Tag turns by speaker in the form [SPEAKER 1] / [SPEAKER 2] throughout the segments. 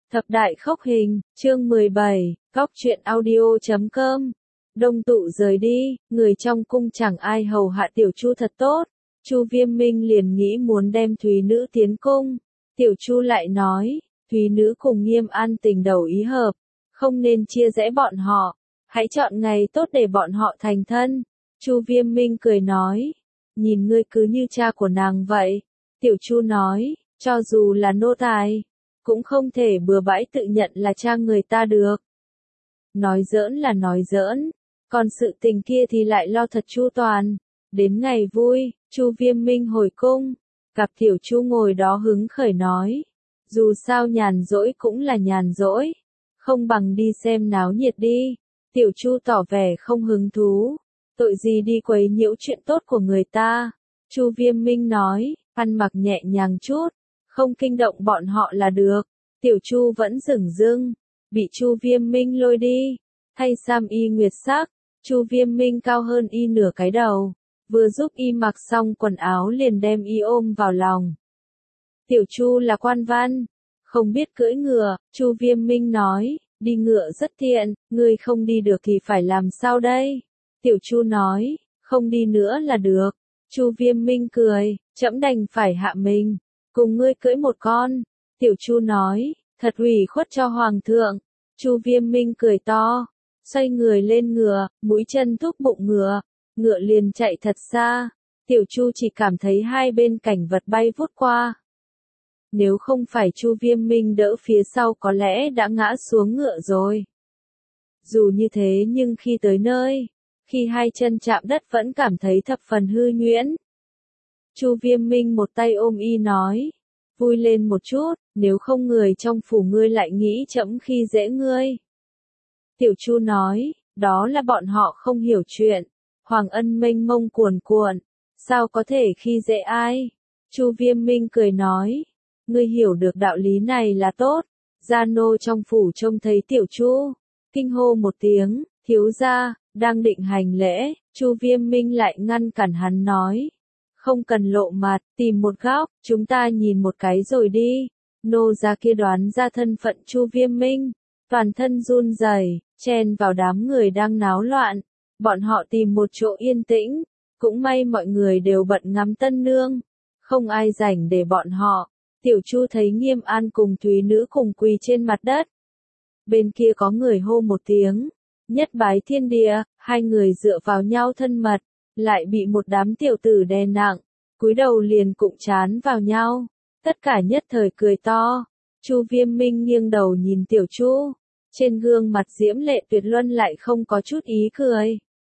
[SPEAKER 1] Thập đại khốc hình, chương 17, Cóc truyện audio.com. Đông tụ rời đi, người trong cung chẳng ai hầu hạ tiểu Chu thật tốt. Chu Viêm Minh liền nghĩ muốn đem Thúy Nữ tiến cung. Tiểu Chu lại nói, Thúy Nữ cùng Nghiêm An tình đầu ý hợp, không nên chia rẽ bọn họ, hãy chọn ngày tốt để bọn họ thành thân. Chu Viêm Minh cười nói, nhìn ngươi cứ như cha của nàng vậy. Tiểu Chu nói, cho dù là nô tài, cũng không thể bừa bãi tự nhận là cha người ta được. Nói giỡn là nói giỡn, còn sự tình kia thì lại lo thật chu toàn. Đến ngày vui, Chu Viêm Minh hồi cung, cặp tiểu Chu ngồi đó hứng khởi nói, dù sao nhàn rỗi cũng là nhàn rỗi, không bằng đi xem náo nhiệt đi. Tiểu Chu tỏ vẻ không hứng thú, tội gì đi quấy nhiễu chuyện tốt của người ta. Chu Viêm Minh nói, ăn mặc nhẹ nhàng chút, không kinh động bọn họ là được. Tiểu Chu vẫn dửng dưng, bị Chu Viêm Minh lôi đi, thay sam y nguyệt sắc. Chu Viêm Minh cao hơn y nửa cái đầu, vừa giúp y mặc xong quần áo liền đem y ôm vào lòng. Tiểu Chu là quan văn, không biết cưỡi ngựa. Chu Viêm Minh nói, đi ngựa rất tiện, ngươi không đi được thì phải làm sao đây? Tiểu Chu nói, không đi nữa là được. Chu Viêm Minh cười, trẫm đành phải hạ mình, cùng ngươi cưỡi một con. Tiểu Chu nói, thật ủy khuất cho hoàng thượng. Chu Viêm Minh cười to, xoay người lên ngựa, mũi chân thúc bụng ngựa, ngựa liền chạy thật xa. Tiểu Chu chỉ cảm thấy hai bên cảnh vật bay vút qua. Nếu không phải Chu Viêm Minh đỡ phía sau có lẽ đã ngã xuống ngựa rồi. Dù như thế nhưng khi tới nơi, khi hai chân chạm đất vẫn cảm thấy thập phần hư nhuyễn. Chu Viêm Minh một tay ôm y nói, vui lên một chút, nếu không người trong phủ ngươi lại nghĩ trẫm khi dễ ngươi. Tiểu Chu nói, đó là bọn họ không hiểu chuyện, hoàng ân mênh mông cuồn cuộn, sao có thể khi dễ ai? Chu Viêm Minh cười nói, ngươi hiểu được đạo lý này là tốt. Gia nô trong phủ trông thấy Tiểu Chu, kinh hô một tiếng, thiếu gia. Đang định hành lễ, Chu Viêm Minh lại ngăn cản hắn nói, không cần lộ mặt, tìm một góc, chúng ta nhìn một cái rồi đi. Nô gia kia đoán ra thân phận Chu Viêm Minh, toàn thân run rẩy, chen vào đám người đang náo loạn. Bọn họ tìm một chỗ yên tĩnh, cũng may mọi người đều bận ngắm tân nương, không ai rảnh để bọn họ. Tiểu Chu thấy Nghiêm An cùng Thúy Nữ cùng quỳ trên mặt đất. Bên kia có người hô một tiếng, nhất bái thiên địa, hai người dựa vào nhau thân mật, lại bị một đám tiểu tử đè nặng, cúi đầu liền cụm chán vào nhau, tất cả nhất thời cười to. Chu Viêm Minh nghiêng đầu nhìn Tiểu Chu, trên gương mặt diễm lệ tuyệt luân lại không có chút ý cười.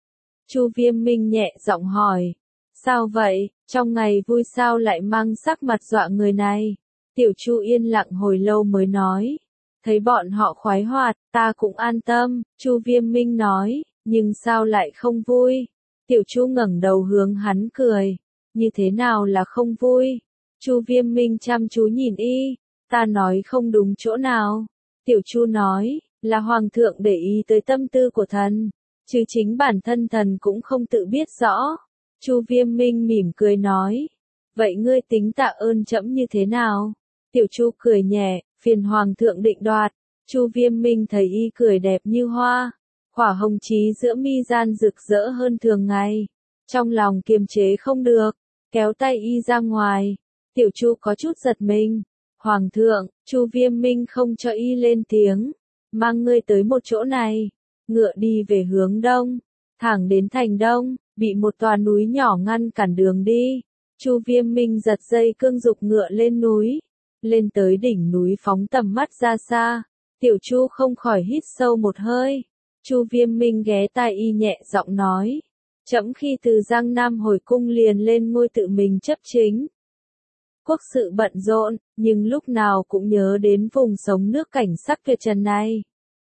[SPEAKER 1] Chu Viêm Minh nhẹ giọng hỏi, sao vậy, trong ngày vui sao lại mang sắc mặt dọa người này? Tiểu Chu yên lặng hồi lâu mới nói, thấy bọn họ khoái hoạt, ta cũng an tâm. Chu Viêm Minh nói, nhưng sao lại không vui? Tiểu Chu ngẩng đầu hướng hắn cười, như thế nào là không vui? Chu Viêm Minh chăm chú nhìn y, ta nói không đúng chỗ nào. Tiểu Chu nói, là hoàng thượng để ý tới tâm tư của thần, chứ chính bản thân thần cũng không tự biết rõ. Chu Viêm Minh mỉm cười nói, vậy ngươi tính tạ ơn trẫm như thế nào? Tiểu Chu cười nhẹ, phiền hoàng thượng định đoạt. Chu Viêm Minh thấy y cười đẹp như hoa, khỏa hồng chí giữa mi gian rực rỡ hơn thường ngày, trong lòng kiềm chế không được, kéo tay y ra ngoài. Tiểu Chu có chút giật mình, hoàng thượng. Chu Viêm Minh không cho y lên tiếng, mang ngươi tới một chỗ này. Ngựa đi về hướng đông, thẳng đến thành đông, bị một tòa núi nhỏ ngăn cản đường đi. Chu Viêm Minh giật dây cương giục ngựa lên núi. Lên tới đỉnh núi phóng tầm mắt ra xa, Tiểu Chu không khỏi hít sâu một hơi. Chu Viêm Minh ghé tai y nhẹ giọng nói, trẫm khi từ Giang Nam hồi cung liền lên ngôi tự mình chấp chính. Quốc sự bận rộn, nhưng lúc nào cũng nhớ đến vùng sống nước cảnh sắc tuyệt trần này.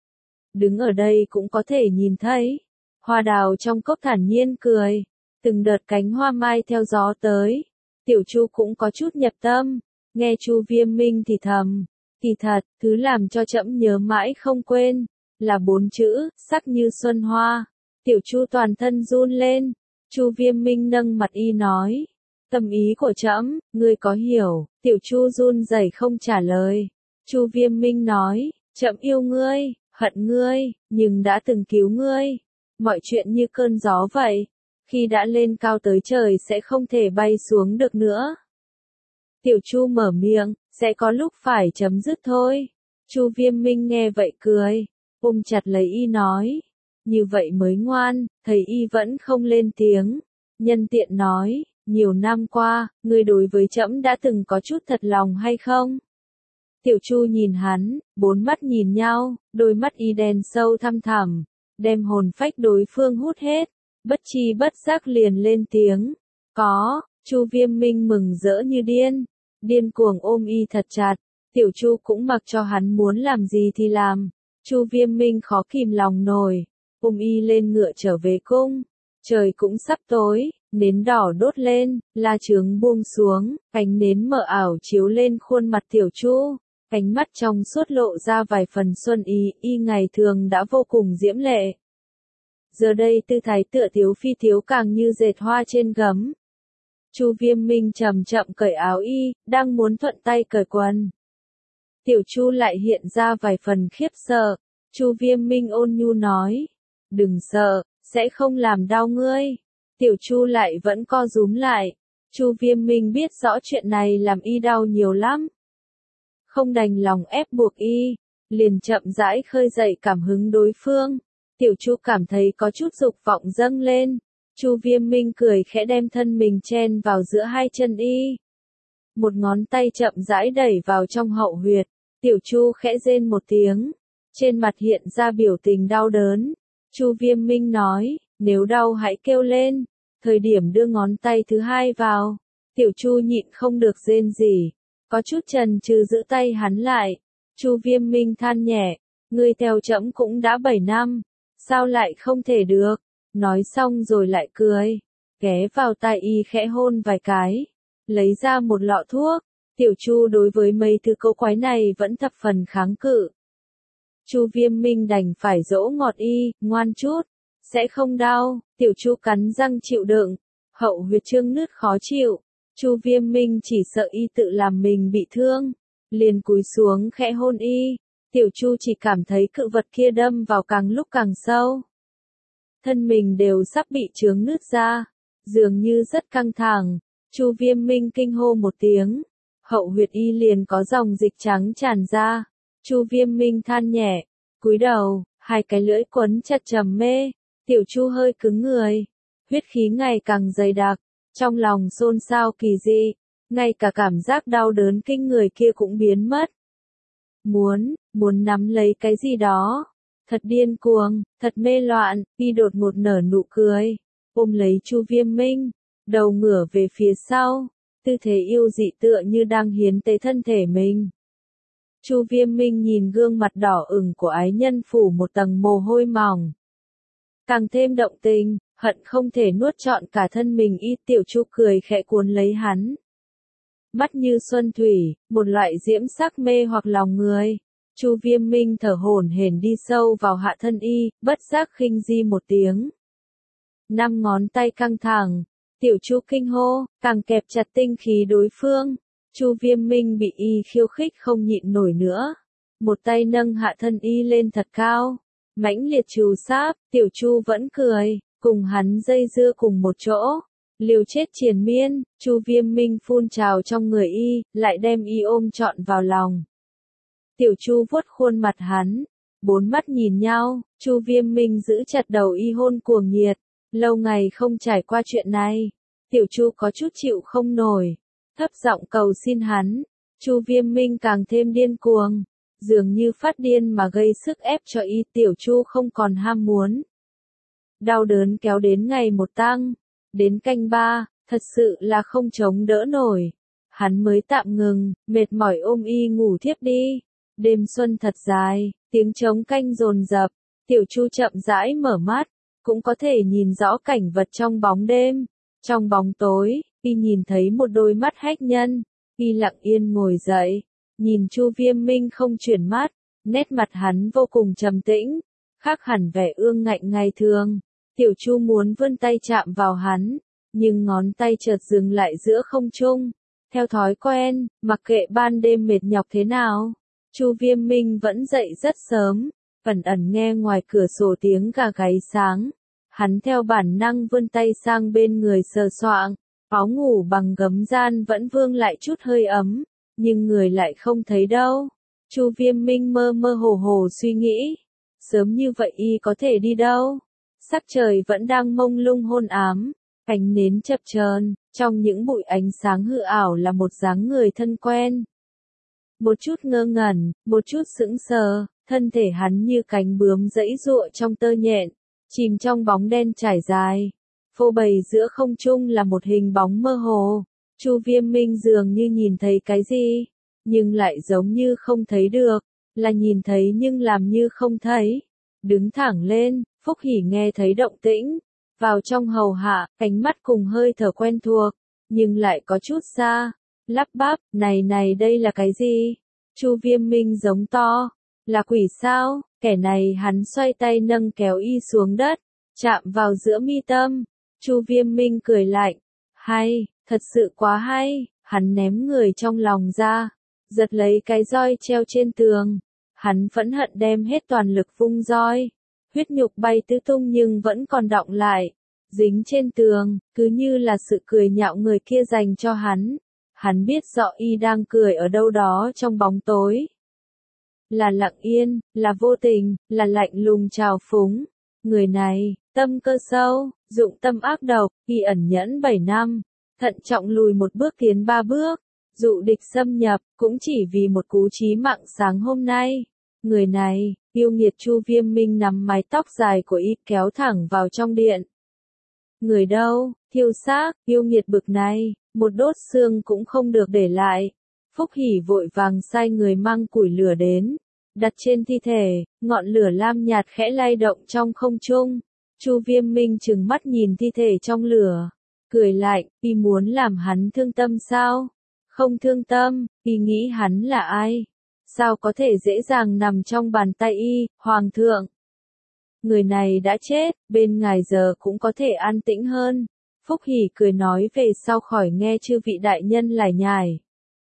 [SPEAKER 1] Đứng ở đây cũng có thể nhìn thấy, hoa đào trong cốc thản nhiên cười, từng đợt cánh hoa mai theo gió tới. Tiểu Chu cũng có chút nhập tâm. Nghe Chu Viêm Minh thì thầm, kỳ thật, thứ làm cho trẫm nhớ mãi không quên, là 4 chữ, sắc như xuân hoa. Tiểu Chu toàn thân run lên. Chu Viêm Minh nâng mặt y nói, tâm ý của trẫm, ngươi có hiểu? Tiểu Chu run rẩy không trả lời. Chu Viêm Minh nói, trẫm yêu ngươi, hận ngươi, nhưng đã từng cứu ngươi. Mọi chuyện như cơn gió vậy, khi đã lên cao tới trời sẽ không thể bay xuống được nữa. Tiểu Chu mở miệng, sẽ có lúc phải chấm dứt thôi. Chu Viêm Minh nghe vậy cười, ôm chặt lấy y nói, như vậy mới ngoan, thấy y vẫn không lên tiếng. Nhân tiện nói, nhiều năm qua, ngươi đối với trẫm đã từng có chút thật lòng hay không? Tiểu Chu nhìn hắn, bốn mắt nhìn nhau, đôi mắt y đen sâu thăm thẳm, đem hồn phách đối phương hút hết, bất chi bất giác liền lên tiếng. Có, Chu Viêm Minh mừng rỡ như điên cuồng ôm y thật chặt. Tiểu Chu cũng mặc cho hắn muốn làm gì thì làm. Chu Viêm Minh khó kìm lòng nổi, ôm y lên ngựa trở về cung. Trời cũng sắp tối, nến đỏ đốt lên, la chướng buông xuống, ánh nến mờ ảo chiếu lên khuôn mặt Tiểu Chu. Ánh mắt trong suốt lộ ra vài phần xuân ý, y ngày thường đã vô cùng diễm lệ. Giờ đây tư thái tựa thiếu phi thiếu càng như dệt hoa trên gấm. Chu Viêm Minh chậm chậm cởi áo y, đang muốn thuận tay cởi quần. Tiểu Chu lại hiện ra vài phần khiếp sợ. Chu Viêm Minh ôn nhu nói, đừng sợ, sẽ không làm đau ngươi. Tiểu Chu lại vẫn co rúm lại. Chu Viêm Minh biết rõ chuyện này làm y đau nhiều lắm. Không đành lòng ép buộc y, liền chậm rãi khơi dậy cảm hứng đối phương. Tiểu Chu cảm thấy có chút dục vọng dâng lên. Chu Viêm Minh cười khẽ đem thân mình chen vào giữa hai chân y. Một ngón tay chậm rãi đẩy vào trong hậu huyệt. Tiểu Chu khẽ rên một tiếng. Trên mặt hiện ra biểu tình đau đớn. Chu Viêm Minh nói, nếu đau hãy kêu lên. Thời điểm đưa ngón tay thứ hai vào, Tiểu Chu nhịn không được rên rỉ, có chút chần chừ giữ tay hắn lại. Chu Viêm Minh than nhẹ, ngươi theo trẫm cũng đã 7 năm, sao lại không thể được? Nói xong rồi lại cười, ghé vào tai y khẽ hôn vài cái, lấy ra một lọ thuốc. Tiểu Chu đối với mấy thứ câu quái này vẫn thập phần kháng cự. Chu Viêm Minh đành phải dỗ ngọt y, ngoan chút, sẽ không đau. Tiểu Chu cắn răng chịu đựng, hậu huyệt trương nứt khó chịu. Chu Viêm Minh chỉ sợ y tự làm mình bị thương, liền cúi xuống khẽ hôn y. Tiểu Chu chỉ cảm thấy cự vật kia đâm vào càng lúc càng sâu. Thân mình đều sắp bị chướng nứt ra, dường như rất căng thẳng. Chu Viêm Minh kinh hô một tiếng, hậu huyệt y liền có dòng dịch trắng tràn ra. Chu Viêm Minh than nhẹ, cúi đầu, hai cái lưỡi quấn chặt trầm mê. Tiểu Chu hơi cứng người, huyết khí ngày càng dày đặc, trong lòng xôn xao kỳ dị, ngay cả cảm giác đau đớn kinh người kia cũng biến mất. Muốn nắm lấy cái gì đó, thật điên cuồng, thật mê loạn. Y đột ngột nở nụ cười, ôm lấy Chu Viêm Minh, đầu ngửa về phía sau, tư thế yêu dị tựa như đang hiến tế thân thể mình. Chu Viêm Minh nhìn gương mặt đỏ ửng của ái nhân phủ một tầng mồ hôi mỏng, càng thêm động tình, hận không thể nuốt trọn cả thân mình y. Tiểu Chu cười khẽ cuốn lấy hắn. Mắt như xuân thủy, một loại diễm sắc mê hoặc lòng người. Chu Viêm Minh thở hổn hển đi sâu vào hạ thân y, bất giác khinh di một tiếng. 5 ngón tay căng thẳng, Tiểu Chu kinh hô, càng kẹp chặt tinh khí đối phương. Chu Viêm Minh bị y khiêu khích không nhịn nổi nữa. Một tay nâng hạ thân y lên thật cao, mãnh liệt trù sáp. Tiểu Chu vẫn cười, cùng hắn dây dưa cùng một chỗ. Liều chết triền miên. Chu Viêm Minh phun trào trong người y, lại đem y ôm trọn vào lòng. Tiểu Chu vuốt khuôn mặt hắn, bốn mắt nhìn nhau. Chu Viêm Minh giữ chặt đầu y hôn cuồng nhiệt. Lâu ngày không trải qua chuyện này, Tiểu Chu có chút chịu không nổi, thấp giọng cầu xin hắn. Chu Viêm Minh càng thêm điên cuồng, dường như phát điên mà gây sức ép cho y. Tiểu Chu không còn ham muốn. Đau đớn kéo đến ngày một tăng, đến canh 3, thật sự là không chống đỡ nổi. Hắn mới tạm ngừng, mệt mỏi ôm y ngủ thiếp đi. Đêm xuân thật dài, tiếng trống canh dồn dập. Tiểu Chu chậm rãi mở mắt, cũng có thể nhìn rõ cảnh vật trong bóng đêm. Trong bóng tối, y nhìn thấy một đôi mắt hách nhân. Y lặng yên ngồi dậy, nhìn Chu Viêm Minh không chuyển mắt, nét mặt hắn vô cùng trầm tĩnh, khác hẳn vẻ ương ngạnh ngày thường. Tiểu Chu muốn vươn tay chạm vào hắn, nhưng ngón tay chợt dừng lại giữa không trung. Theo thói quen, mặc kệ ban đêm mệt nhọc thế nào, Chu Viêm Minh vẫn dậy rất sớm, ẩn ẩn nghe ngoài cửa sổ tiếng gà gáy sáng. Hắn theo bản năng vươn tay sang bên người sờ soạng, áo ngủ bằng gấm gian vẫn vương lại chút hơi ấm, nhưng người lại không thấy đâu. Chu Viêm Minh mơ mơ hồ hồ suy nghĩ, sớm như vậy y có thể đi đâu? Sắc trời vẫn đang mông lung hôn ám, ánh nến chập chờn, trong những bụi ánh sáng hư ảo là một dáng người thân quen. Một chút ngơ ngẩn, một chút sững sờ, thân thể hắn như cánh bướm giãy giụa trong tơ nhện, chìm trong bóng đen trải dài. Phô bày giữa không trung là một hình bóng mơ hồ. Chu Viêm Minh dường như nhìn thấy cái gì, nhưng lại giống như không thấy được, là nhìn thấy nhưng làm như không thấy. Đứng thẳng lên, Phúc Hỉ nghe thấy động tĩnh, vào trong hầu hạ, ánh mắt cùng hơi thở quen thuộc, nhưng lại có chút xa, lắp bắp, này đây là cái gì? Chu Viêm Minh giống to, là quỷ sao? Kẻ này hắn xoay tay nâng kéo y xuống đất, chạm vào giữa mi tâm. Chu Viêm Minh cười lạnh, hay, thật sự quá hay, hắn ném người trong lòng ra, giật lấy cái roi treo trên tường. Hắn phẫn hận đem hết toàn lực vung roi, huyết nhục bay tứ tung nhưng vẫn còn đọng lại, dính trên tường, cứ như là sự cười nhạo người kia dành cho hắn. Hắn biết rõ y đang cười ở đâu đó trong bóng tối. Là lặng yên, là vô tình, là lạnh lùng trào phúng. Người này, tâm cơ sâu, dụng tâm ác độc, y ẩn nhẫn 7 năm, thận trọng lùi một bước tiến 3 bước, dụ địch xâm nhập, cũng chỉ vì một cú chí mạng sáng hôm nay. Người này, yêu nghiệt. Chu Viêm Minh nắm mái tóc dài của y kéo thẳng vào trong điện. Người đâu, thiêu xác, yêu nghiệt bực này, một đốt xương cũng không được để lại. Phúc Hỉ vội vàng sai người mang củi lửa đến, đặt trên thi thể, ngọn lửa lam nhạt khẽ lay động trong không trung. Chu Viêm Minh trừng mắt nhìn thi thể trong lửa, cười lạnh, y muốn làm hắn thương tâm sao? Không thương tâm, y nghĩ hắn là ai? Sao có thể dễ dàng nằm trong bàn tay y, Hoàng thượng? Người này đã chết, bên ngài giờ cũng có thể an tĩnh hơn. Phúc Hỉ cười nói về sau khỏi nghe chư vị đại nhân lải nhải.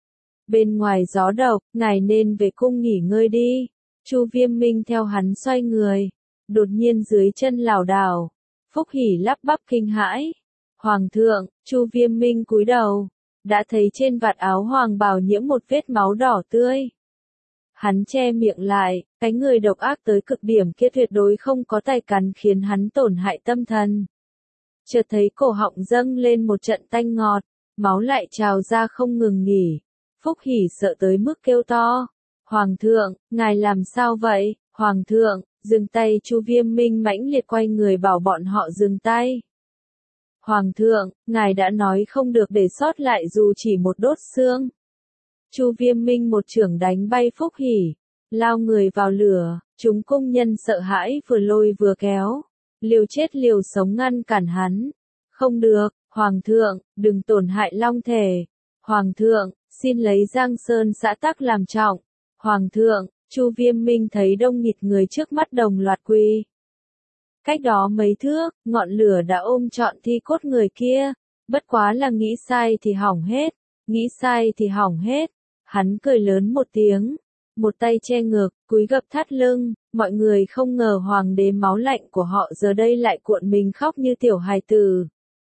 [SPEAKER 1] Bên ngoài gió độc, ngài nên về cung nghỉ ngơi đi. Chu Viêm Minh theo hắn xoay người, đột nhiên dưới chân lảo đảo. Phúc Hỉ lắp bắp kinh hãi. Hoàng thượng, Chu Viêm Minh cúi đầu, đã thấy trên vạt áo hoàng bào nhiễm một vết máu đỏ tươi. Hắn che miệng lại, cái người độc ác tới cực điểm kia tuyệt đối không có tài cắn khiến hắn tổn hại tâm thần. Chợt thấy cổ họng dâng lên một trận tanh ngọt, máu lại trào ra không ngừng nghỉ. Phúc Hỉ sợ tới mức kêu to. Hoàng thượng, ngài làm sao vậy? Hoàng thượng, dừng tay. Chu Viêm Minh mãnh liệt quay người bảo bọn họ dừng tay. Hoàng thượng, ngài đã nói không được để sót lại dù chỉ một đốt xương. Chu Viêm Minh một chưởng đánh bay Phúc Hỉ, lao người vào lửa. Chúng cung nhân sợ hãi vừa lôi vừa kéo, liều chết liều sống ngăn cản hắn. Không được, Hoàng thượng, đừng tổn hại long thể. Hoàng thượng, xin lấy Giang Sơn xã tắc làm trọng. Hoàng thượng, Chu Viêm Minh thấy đông nghịt người trước mắt đồng loạt quỳ. Cách đó mấy thước, ngọn lửa đã ôm trọn thi cốt người kia. Bất quá là nghĩ sai thì hỏng hết, nghĩ sai thì hỏng hết. Hắn cười lớn một tiếng, một tay che ngực, cúi gập thắt lưng. Mọi người không ngờ hoàng đế máu lạnh của họ giờ đây lại cuộn mình khóc như tiểu hài tử.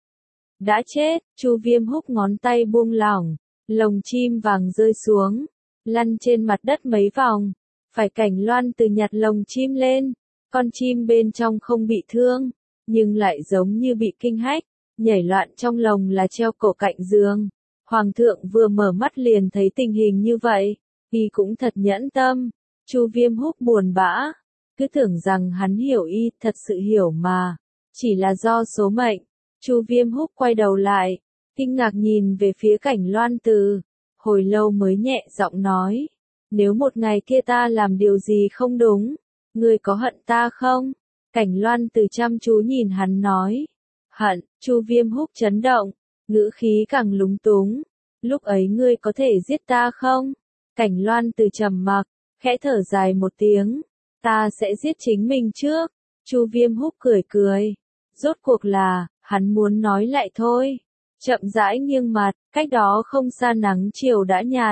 [SPEAKER 1] Đã chết. Chu Viêm húc ngón tay buông lỏng, lồng chim vàng rơi xuống, lăn trên mặt đất mấy vòng. Phải Cảnh Loan từ nhặt lồng chim lên, con chim bên trong không bị thương, nhưng lại giống như bị kinh hách, nhảy loạn trong lồng là treo cổ cạnh giường. Hoàng thượng vừa mở mắt liền thấy tình hình như vậy, y cũng thật nhẫn tâm. Chu Viêm húc buồn bã, cứ tưởng rằng hắn hiểu y, thật sự hiểu mà, chỉ là do số mệnh. Chu Viêm húc quay đầu lại, kinh ngạc nhìn về phía Cảnh Loan Từ, hồi lâu mới nhẹ giọng nói, nếu một ngày kia ta làm điều gì không đúng, ngươi có hận ta không? Cảnh Loan Từ chăm chú nhìn hắn nói, hận. Chu Viêm húc chấn động, ngữ khí càng lúng túng, lúc ấy ngươi có thể giết ta không? Cảnh Loan Từ trầm mặc, khẽ thở dài một tiếng, ta sẽ giết chính mình trước. Chu Viêm húc cười cười, rốt cuộc là, hắn muốn nói lại thôi. Chậm rãi nghiêng mặt, cách đó không xa nắng chiều đã nhạt,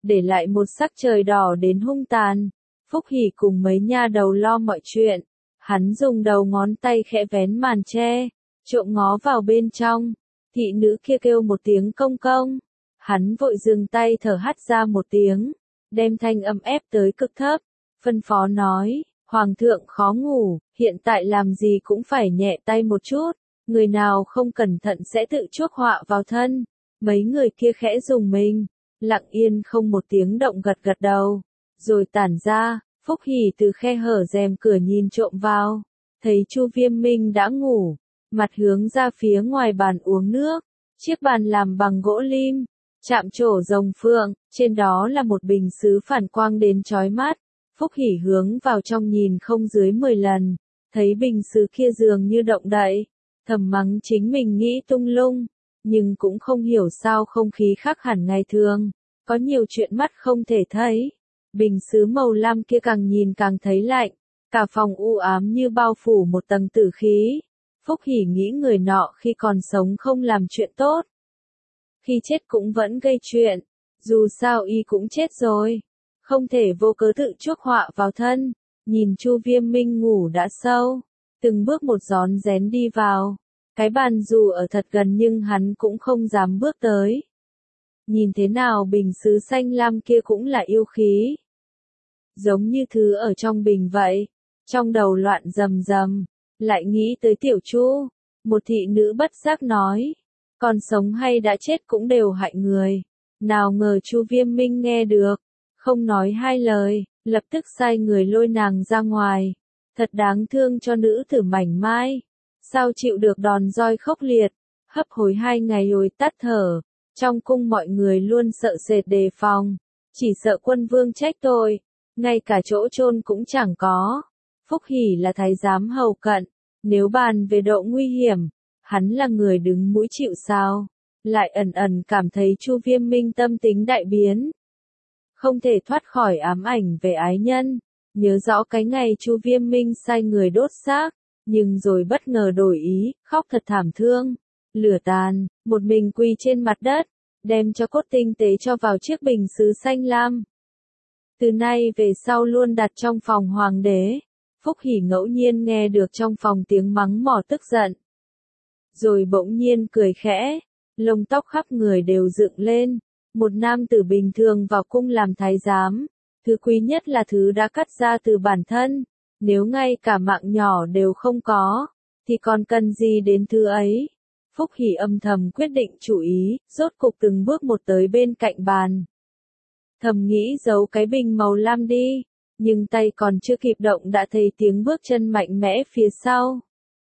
[SPEAKER 1] để lại một sắc trời đỏ đến hung tàn. Phúc Hỉ cùng mấy nha đầu lo mọi chuyện. Hắn dùng đầu ngón tay khẽ vén màn che, trộm ngó vào bên trong. Thị nữ kia kêu một tiếng công công. Hắn vội dừng tay thở hắt ra một tiếng, đem thanh âm ép tới cực thấp, phân phó nói, Hoàng thượng khó ngủ, hiện tại làm gì cũng phải nhẹ tay một chút, người nào không cẩn thận sẽ tự chuốc họa vào thân. Mấy người kia khẽ rùng mình, lặng yên không một tiếng động gật gật đầu, rồi tản ra. Phúc Hỉ từ khe hở rèm cửa nhìn trộm vào, thấy Chu Viêm Minh đã ngủ, mặt hướng ra phía ngoài bàn uống nước, chiếc bàn làm bằng gỗ lim, chạm trổ rồng phượng, trên đó là một bình sứ phản quang đến chói mắt. Phúc Hỉ hướng vào trong nhìn không dưới 10 lần, thấy bình sứ kia dường như động đậy, thầm mắng chính mình nghĩ tung lung, nhưng cũng không hiểu sao không khí khác hẳn ngày thường, có nhiều chuyện mắt không thể thấy. Bình sứ màu lam kia càng nhìn càng thấy lạnh, cả phòng u ám như bao phủ một tầng tử khí. Phúc Hỉ nghĩ người nọ khi còn sống không làm chuyện tốt, khi chết cũng vẫn gây chuyện, dù sao y cũng chết rồi, không thể vô cớ tự chuốc họa vào thân. Nhìn Chu Viêm Minh ngủ đã sâu, từng bước một rón rén đi vào, cái bàn dù ở thật gần nhưng hắn cũng không dám bước tới. Nhìn thế nào bình sứ xanh lam kia cũng là yêu khí, giống như thứ ở trong bình vậy. Trong đầu loạn rầm rầm, lại nghĩ tới Tiểu Chu, một thị nữ bất giác nói, còn sống hay đã chết cũng đều hại người. Nào ngờ Chu Viêm Minh nghe được, không nói hai lời, lập tức sai người lôi nàng ra ngoài. Thật đáng thương cho nữ tử mảnh mai, sao chịu được đòn roi khốc liệt, hấp hối 2 ngày rồi tắt thở. Trong cung mọi người luôn sợ sệt đề phòng, chỉ sợ quân vương trách tội, ngay cả chỗ chôn cũng chẳng có. Phúc Hỉ là thái giám hầu cận, nếu bàn về độ nguy hiểm, hắn là người đứng mũi chịu sào. Lại ẩn ẩn cảm thấy Chu Viêm Minh tâm tính đại biến, không thể thoát khỏi ám ảnh về ái nhân. Nhớ rõ cái ngày Chu Viêm Minh sai người đốt xác, nhưng rồi bất ngờ đổi ý, khóc thật thảm thương. Lửa tàn, một mình quỳ trên mặt đất, đem cho cốt tinh tế cho vào chiếc bình sứ xanh lam. Từ nay về sau luôn đặt trong phòng hoàng đế. Phúc Hỉ ngẫu nhiên nghe được trong phòng tiếng mắng mỏ tức giận, rồi bỗng nhiên cười khẽ, lông tóc khắp người đều dựng lên. Một nam tử bình thường vào cung làm thái giám, thứ quý nhất là thứ đã cắt ra từ bản thân, nếu ngay cả mạng nhỏ đều không có, thì còn cần gì đến thứ ấy. Phúc Hỉ âm thầm quyết định chủ ý, rốt cục từng bước một tới bên cạnh bàn. Thầm nghĩ giấu cái bình màu lam đi, nhưng tay còn chưa kịp động đã thấy tiếng bước chân mạnh mẽ phía sau.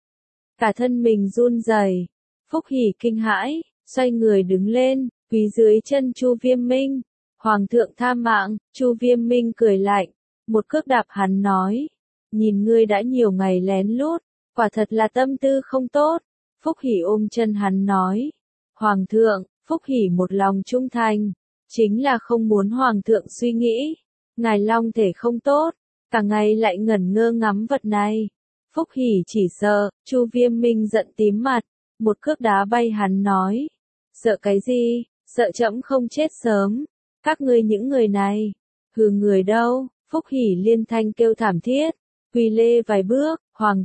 [SPEAKER 1] Cả thân mình run rẩy, Phúc Hỉ kinh hãi, xoay người đứng lên, quỳ dưới chân Chu Viêm Minh. Hoàng thượng tha mạng. Chu Viêm Minh cười lạnh, một cước đạp hắn nói, nhìn ngươi đã nhiều ngày lén lút, quả thật là tâm tư không tốt. Phúc Hỉ ôm chân hắn nói, Hoàng thượng, Phúc Hỉ một lòng trung thành, chính là không muốn Hoàng thượng suy nghĩ, ngài long thể không tốt, cả ngày lại ngẩn ngơ ngắm vật này. Phúc Hỉ chỉ sợ. Chu Viêm Minh giận tím mặt, một cước đá bay hắn nói, sợ cái gì, sợ trẫm không chết sớm, các ngươi những người này, hừ người đâu. Phúc Hỉ liên thanh kêu thảm thiết, quỳ lê vài bước,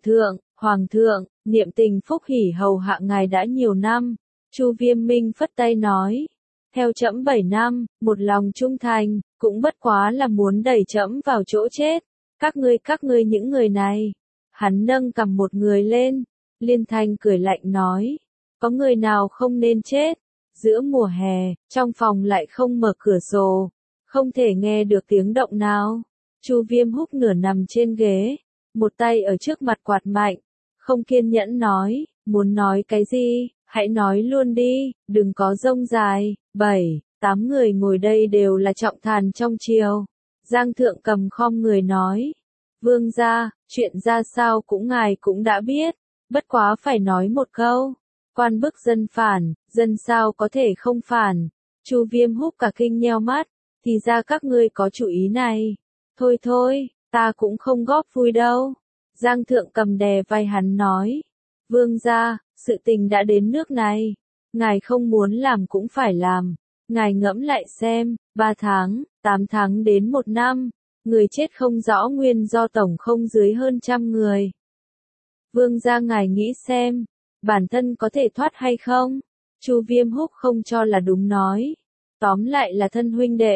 [SPEAKER 1] Hoàng thượng, niệm tình Phúc Hỉ hầu hạ ngài đã nhiều năm. Chu Viêm Minh phất tay nói, theo trẫm 7 năm, một lòng trung thành, cũng bất quá là muốn đẩy trẫm vào chỗ chết. Các ngươi những người này. Hắn nâng cầm một người lên, liên thanh cười lạnh nói, có người nào không nên chết. Giữa mùa hè, trong phòng lại không mở cửa sổ, không thể nghe được tiếng động nào. Chu Viêm Húc nửa nằm trên ghế, một tay ở trước mặt quạt mạnh, không kiên nhẫn nói, muốn nói cái gì, hãy nói luôn đi, đừng có rông dài. 7, 8 người ngồi đây đều là trọng thần trong triều. Giang Thượng Cầm khom người nói, vương gia, chuyện ra sao ngài cũng đã biết, bất quá phải nói một câu, quan bức dân phản, dân sao có thể không phản. Chu Viêm Húc cả kinh nheo mắt, thì ra các ngươi có chủ ý này. Thôi, ta cũng không góp vui đâu. Giang Thượng Cầm đè vai hắn nói, vương gia, sự tình đã đến nước này, ngài không muốn làm cũng phải làm, ngài ngẫm lại xem, 3 tháng, 8 tháng đến 1 năm, người chết không rõ nguyên do tổng không dưới hơn 100 người. Vương gia ngài nghĩ xem, bản thân có thể thoát hay không? Chu Viêm Húc không cho là đúng nói. Tóm lại là thân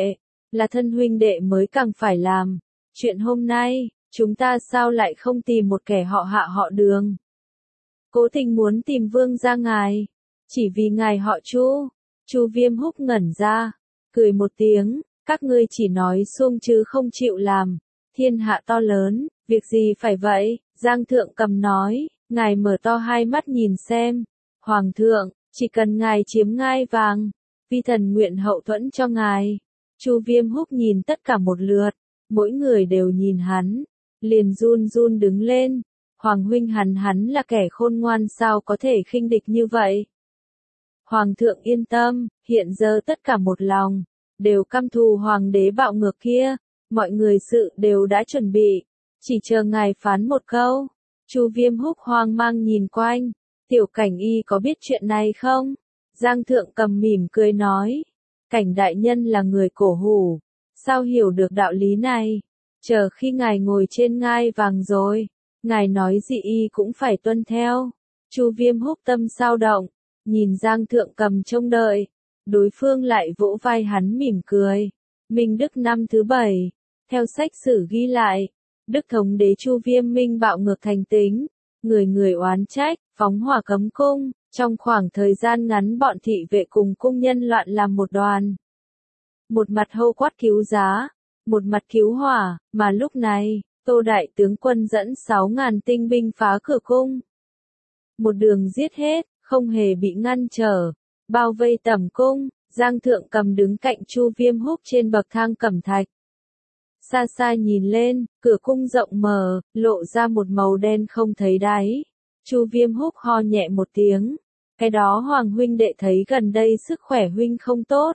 [SPEAKER 1] huynh đệ mới càng phải làm. Chuyện hôm nay, chúng ta sao lại không tìm một kẻ họ Hạ họ Đường? Cố tình muốn tìm vương gia ngài, chỉ vì ngài họ Chu. Chu Viêm Húc ngẩn ra, cười một tiếng, các ngươi chỉ nói suông chứ không chịu làm. Thiên hạ to lớn, việc gì phải vậy? Giang Thượng Cầm nói, ngài mở to hai mắt nhìn xem. Hoàng thượng, chỉ cần ngài chiếm ngai vàng, vi thần nguyện hậu thuẫn cho ngài. Chu Viêm Húc nhìn tất cả một lượt, mỗi người đều nhìn hắn, liền run run đứng lên. Hoàng huynh hắn là kẻ khôn ngoan sao có thể khinh địch như vậy? Hoàng thượng yên tâm, hiện giờ tất cả một lòng, đều căm thù hoàng đế bạo ngược kia, mọi người sự đều đã chuẩn bị, chỉ chờ ngài phán một câu. Chu Viêm Húc hoang mang nhìn quanh, Tiểu Cảnh Y có biết chuyện này không? Giang Thượng Cầm mỉm cười nói, Cảnh đại nhân là người cổ hủ, sao hiểu được đạo lý này? Chờ khi ngài ngồi trên ngai vàng rồi, ngài nói gì y cũng phải tuân theo. Chu Viêm Húc tâm sao động, nhìn Giang Thượng Cầm trông đợi, đối phương lại vỗ vai hắn mỉm cười. Minh Đức năm thứ 7, theo sách sử ghi lại, Đức Thống đế Chu Viêm Minh bạo ngược thành tính, người người oán trách, phóng hỏa cấm cung, trong khoảng thời gian ngắn bọn thị vệ cùng cung nhân loạn làm một đoàn. Một mặt hô quát cứu giá, một mặt cứu hỏa, mà lúc này, Tô Đại tướng quân dẫn 6.000 tinh binh phá cửa cung. Một đường giết hết, không hề bị ngăn trở, bao vây tẩm cung. Giang Thượng Cầm đứng cạnh Chu Viêm Húc trên bậc thang cẩm thạch. Xa xa nhìn lên, cửa cung rộng mở, lộ ra một màu đen không thấy đáy. Chu Viêm Húc ho nhẹ một tiếng. Cái đó Hoàng huynh đệ thấy gần đây sức khỏe huynh không tốt,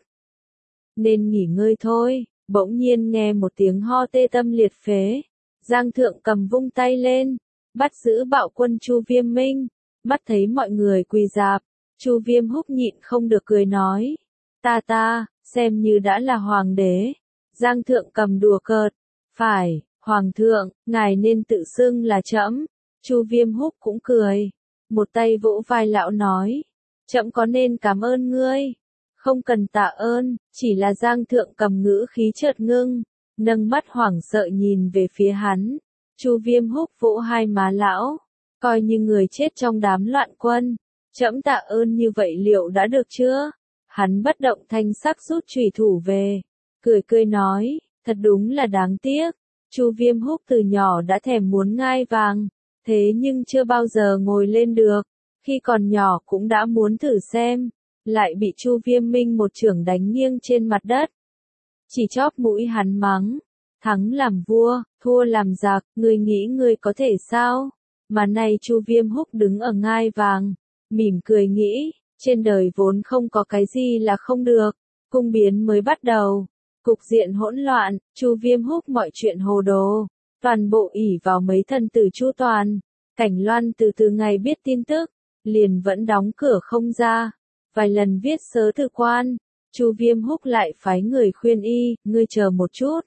[SPEAKER 1] nên nghỉ ngơi thôi. Bỗng nhiên nghe một tiếng ho tê tâm liệt phế. Giang Thượng Cầm vung tay lên, bắt giữ bạo quân Chu Viêm Minh. Mắt thấy mọi người quỳ rạp, Chu Viêm Húc nhịn không được cười nói, ta, xem như đã là hoàng đế. Giang Thượng Cầm đùa cợt, phải, hoàng thượng, ngài nên tự xưng là trẫm. Chu Viêm Húc cũng cười, một tay vỗ vai lão nói, trẫm có nên cảm ơn ngươi? Không cần tạ ơn, chỉ là Giang Thượng Cầm ngữ khí chợt ngưng, nâng mắt hoảng sợ nhìn về phía hắn. Chu Viêm Húc vỗ hai má lão, coi như người chết trong đám loạn quân, trẫm tạ ơn như vậy liệu đã được chưa? Hắn bất động thanh sắc rút chùy thủ về, cười nói, thật đúng là đáng tiếc. Chu Viêm Húc từ nhỏ đã thèm muốn ngai vàng, thế nhưng chưa bao giờ ngồi lên được, khi còn nhỏ cũng đã muốn thử xem, lại bị Chu Viêm Minh một chưởng đánh nghiêng trên mặt đất. Chỉ chóp mũi hắn mắng, thắng làm vua, thua làm giặc, ngươi nghĩ ngươi có thể sao? Mà nay Chu Viêm Húc đứng ở ngai vàng, mỉm cười nghĩ, trên đời vốn không có cái gì là không được, cung biến mới bắt đầu, cục diện hỗn loạn, Chu Viêm Húc mọi chuyện hồ đồ, toàn bộ ỷ vào mấy thần tử Chu Toàn. Cảnh Loan từ ngày biết tin tức, liền vẫn đóng cửa không ra, vài lần viết sớ thư quan, Chu Viêm Húc lại phái người khuyên y, ngươi chờ một chút.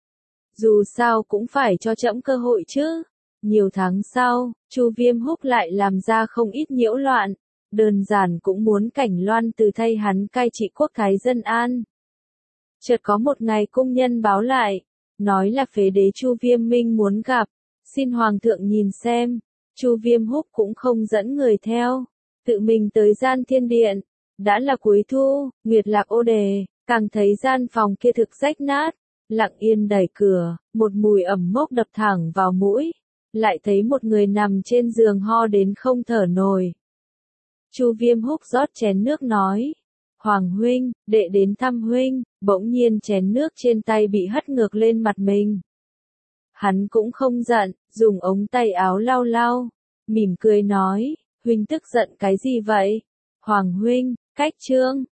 [SPEAKER 1] Dù sao cũng phải cho trẫm cơ hội chứ. Nhiều tháng sau, Chu Viêm Húc lại làm ra không ít nhiễu loạn, đơn giản cũng muốn Cảnh Loan từ thay hắn cai trị quốc thái dân an. Chợt có một ngày cung nhân báo lại, nói là phế đế Chu Viêm Minh muốn gặp, xin Hoàng thượng nhìn xem. Chu Viêm Húc cũng không dẫn người theo, tự mình tới Gian Thiên Điện. Đã là cuối thu, nguyệt lạc ô đề, càng thấy gian phòng kia thực rách nát, lặng yên đẩy cửa, một mùi ẩm mốc đập thẳng vào mũi, lại thấy một người nằm trên giường ho đến không thở nổi. Chu Viêm Húc rót chén nước nói, Hoàng huynh, đệ đến thăm huynh. Bỗng nhiên chén nước trên tay bị hất ngược lên mặt mình. Hắn cũng không giận, dùng ống tay áo lau lau, mỉm cười nói, huynh tức giận cái gì vậy? Hoàng huynh, cách trương,